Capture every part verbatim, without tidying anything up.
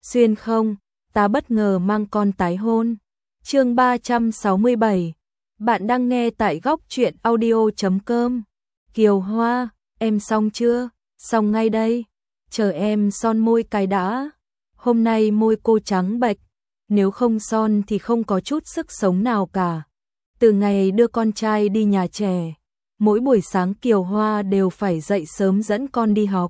Xuyên không, ta bất ngờ mang con tái hôn. Chương ba trăm sáu mươi bảy. Bạn đang nghe tại góc truyện audio chấm com. Kiều Hoa, em xong chưa? Xong ngay đây. Chờ em son môi cái đã. Hôm nay môi cô trắng bệch, nếu không son thì không có chút sức sống nào cả. Từ ngày đưa con trai đi nhà trẻ, mỗi buổi sáng Kiều Hoa đều phải dậy sớm dẫn con đi học.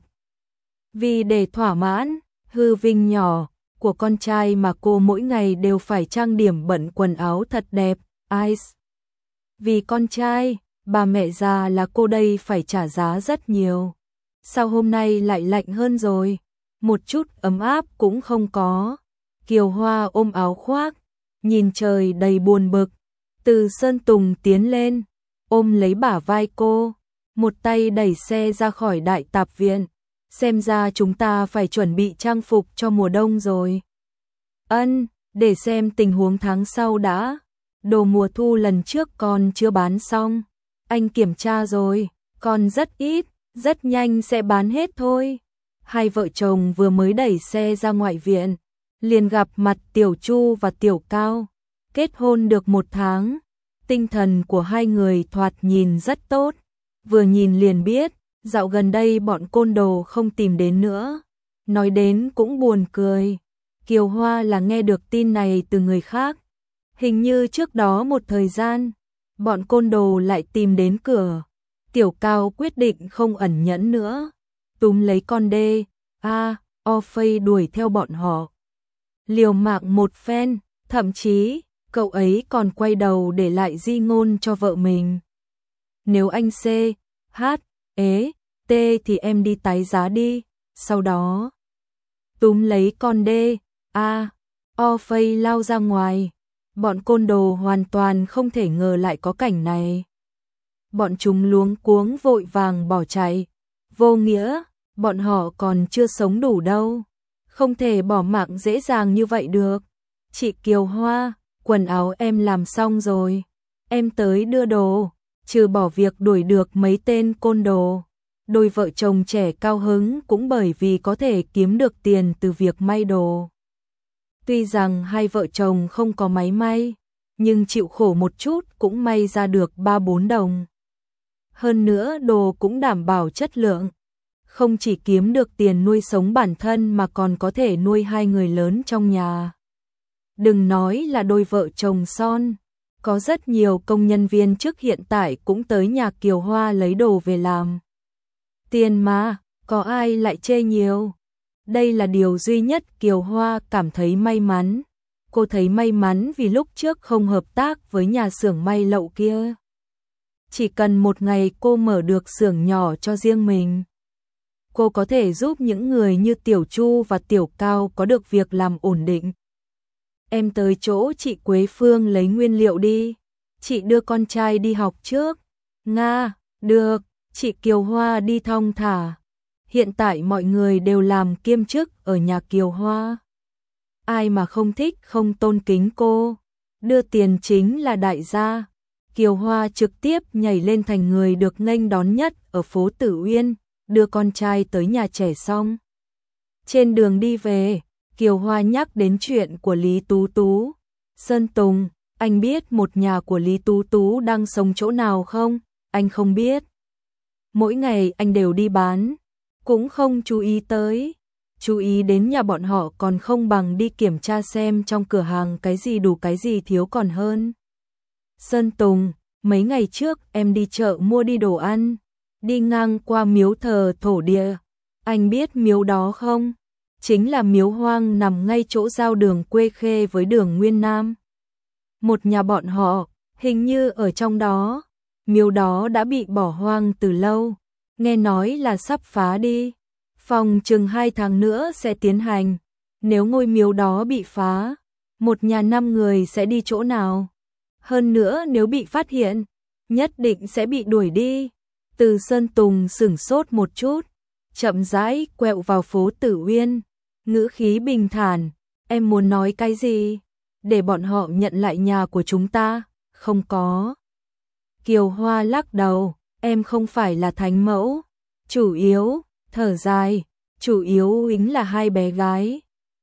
Vì để thỏa mãn hư vinh nhỏ của con trai mà cô mỗi ngày đều phải trang điểm bận quần áo thật đẹp, ice. Vì con trai, bà mẹ già là cô đây phải trả giá rất nhiều. Sao hôm nay lại lạnh hơn rồi? Một chút ấm áp cũng không có. Kiều Hoa ôm áo khoác, nhìn trời đầy buồn bực. Từ Sơn Tùng tiến lên, ôm lấy bả vai cô, một tay đẩy xe ra khỏi đại tạp viện. Xem ra chúng ta phải chuẩn bị trang phục cho mùa đông rồi. Ân, để xem tình huống tháng sau đã. Đồ mùa thu lần trước con chưa bán xong. Anh kiểm tra rồi, còn rất ít, rất nhanh sẽ bán hết thôi. Hai vợ chồng vừa mới đẩy xe ra ngoại viện, liền gặp mặt Tiểu Chu và Tiểu Cao. Kết hôn được một tháng, tinh thần của hai người thoạt nhìn rất tốt. Vừa nhìn liền biết, dạo gần đây bọn côn đồ không tìm đến nữa. Nói đến cũng buồn cười. Kiều Hoa là nghe được tin này từ người khác. Hình như trước đó một thời gian, bọn côn đồ lại tìm đến cửa. Tiểu Cao quyết định không ẩn nhẫn nữa, túm lấy con đê, a, o phây đuổi theo bọn họ. Liều mạng một phen, thậm chí, cậu ấy còn quay đầu để lại di ngôn cho vợ mình. Nếu anh C, H, ế, T thì em đi tái giá đi, sau đó túm lấy con đê, a, o phây lao ra ngoài. Bọn côn đồ hoàn toàn không thể ngờ lại có cảnh này. Bọn chúng luống cuống vội vàng bỏ chạy. Vô nghĩa, bọn họ còn chưa sống đủ đâu. Không thể bỏ mạng dễ dàng như vậy được. Chị Kiều Hoa, quần áo em làm xong rồi. Em tới đưa đồ, trừ bỏ việc đuổi được mấy tên côn đồ. Đôi vợ chồng trẻ cao hứng cũng bởi vì có thể kiếm được tiền từ việc may đồ. Tuy rằng hai vợ chồng không có máy may, nhưng chịu khổ một chút cũng may ra được ba bốn đồng. Hơn nữa đồ cũng đảm bảo chất lượng. Không chỉ kiếm được tiền nuôi sống bản thân mà còn có thể nuôi hai người lớn trong nhà. Đừng nói là đôi vợ chồng son, có rất nhiều công nhân viên chức hiện tại cũng tới nhà Kiều Hoa lấy đồ về làm. Tiền mà, có ai lại chê nhiều. Đây là điều duy nhất Kiều Hoa cảm thấy may mắn. Cô thấy may mắn vì lúc trước không hợp tác với nhà xưởng may lậu kia. Chỉ cần một ngày cô mở được xưởng nhỏ cho riêng mình, cô có thể giúp những người như Tiểu Chu và Tiểu Cao có được việc làm ổn định. Em tới chỗ chị Quế Phương lấy nguyên liệu đi. Chị đưa con trai đi học trước. Nga, được, chị Kiều Hoa đi thong thả. Hiện tại mọi người đều làm kiêm chức ở nhà Kiều Hoa. Ai mà không thích không tôn kính cô. Đưa tiền chính là đại gia. Kiều Hoa trực tiếp nhảy lên thành người được nghênh đón nhất ở phố Tử Uyên, đưa con trai tới nhà trẻ xong. Trên đường đi về, Kiều Hoa nhắc đến chuyện của Lý Tú Tú. Sơn Tùng, anh biết một nhà của Lý Tú Tú đang sống chỗ nào không? Anh không biết. Mỗi ngày anh đều đi bán, cũng không chú ý tới. Chú ý đến nhà bọn họ còn không bằng đi kiểm tra xem trong cửa hàng cái gì đủ cái gì thiếu còn hơn. Sơn Tùng, mấy ngày trước em đi chợ mua đi đồ ăn, đi ngang qua miếu thờ thổ địa. Anh biết miếu đó không? Chính là miếu hoang nằm ngay chỗ giao đường Quê Khê với đường Nguyên Nam. Một nhà bọn họ, hình như ở trong đó. Miếu đó đã bị bỏ hoang từ lâu, nghe nói là sắp phá đi. Phòng chừng hai tháng nữa sẽ tiến hành. Nếu ngôi miếu đó bị phá, một nhà năm người sẽ đi chỗ nào? Hơn nữa nếu bị phát hiện, nhất định sẽ bị đuổi đi. Từ Sơn Tùng sửng sốt một chút, chậm rãi quẹo vào phố Tử Uyên, ngữ khí bình thản. Em muốn nói cái gì? Để bọn họ nhận lại nhà của chúng ta? Không có. Kiều Hoa lắc đầu, em không phải là thánh mẫu. Chủ yếu, thở dài, chủ yếu ính là hai bé gái.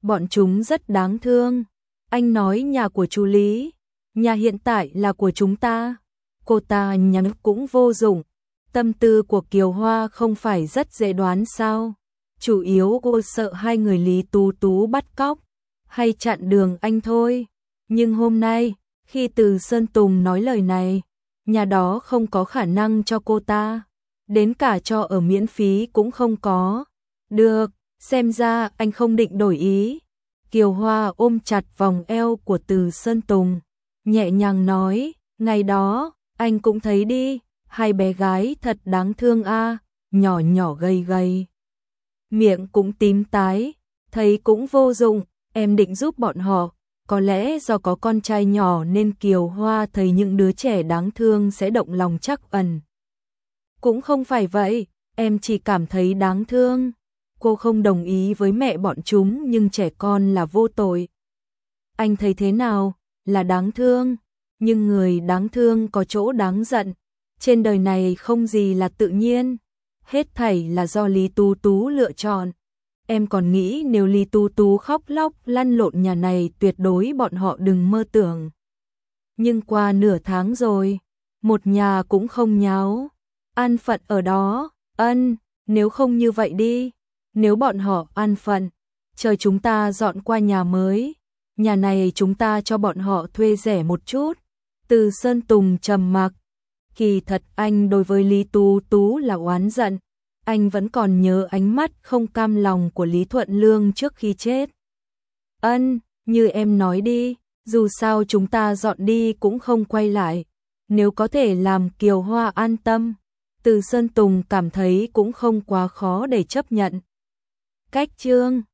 bọn chúng rất đáng thương. Anh nói nhà của chú Lý, nhà hiện tại là của chúng ta. Cô ta nhắn cũng vô dụng. Tâm tư của Kiều Hoa không phải rất dễ đoán sao? Chủ yếu cô sợ hai người Lý Tú Tú bắt cóc hay chặn đường anh thôi. Nhưng hôm nay, khi Từ Sơn Tùng nói lời này, nhà đó không có khả năng cho cô ta, đến cả cho ở miễn phí cũng không có. Được, xem ra anh không định đổi ý. Kiều Hoa ôm chặt vòng eo của Từ Sơn Tùng, nhẹ nhàng nói, ngày đó, anh cũng thấy đi, hai bé gái thật đáng thương a, nhỏ nhỏ gầy gầy. Miệng cũng tím tái, thấy cũng vô dụng, em định giúp bọn họ. Có lẽ do có con trai nhỏ nên Kiều Hoa thấy những đứa trẻ đáng thương sẽ động lòng trắc ẩn. Cũng không phải vậy, em chỉ cảm thấy đáng thương. Cô không đồng ý với mẹ bọn chúng nhưng trẻ con là vô tội. Anh thấy thế nào? Là đáng thương. Nhưng người đáng thương có chỗ đáng giận. Trên đời này không gì là tự nhiên. Hết thảy là do Lý Tú Tú lựa chọn. Em còn nghĩ nếu Lý Tú Tú khóc lóc lăn lộn nhà này tuyệt đối bọn họ đừng mơ tưởng. Nhưng qua nửa tháng rồi, một nhà cũng không nháo. An phận ở đó, ân, nếu không như vậy đi. Nếu bọn họ an phận, chờ chúng ta dọn qua nhà mới. Nhà này chúng ta cho bọn họ thuê rẻ một chút. Từ Sơn Tùng trầm mặc. Kỳ thật anh đối với Lý Tú Tú là oán giận. Anh vẫn còn nhớ ánh mắt không cam lòng của Lý Thuận Lương trước khi chết. Ân, như em nói đi, dù sao chúng ta dọn đi cũng không quay lại. Nếu có thể làm Kiều Hoa an tâm, Từ Sơn Tùng cảm thấy cũng không quá khó để chấp nhận. Cách chương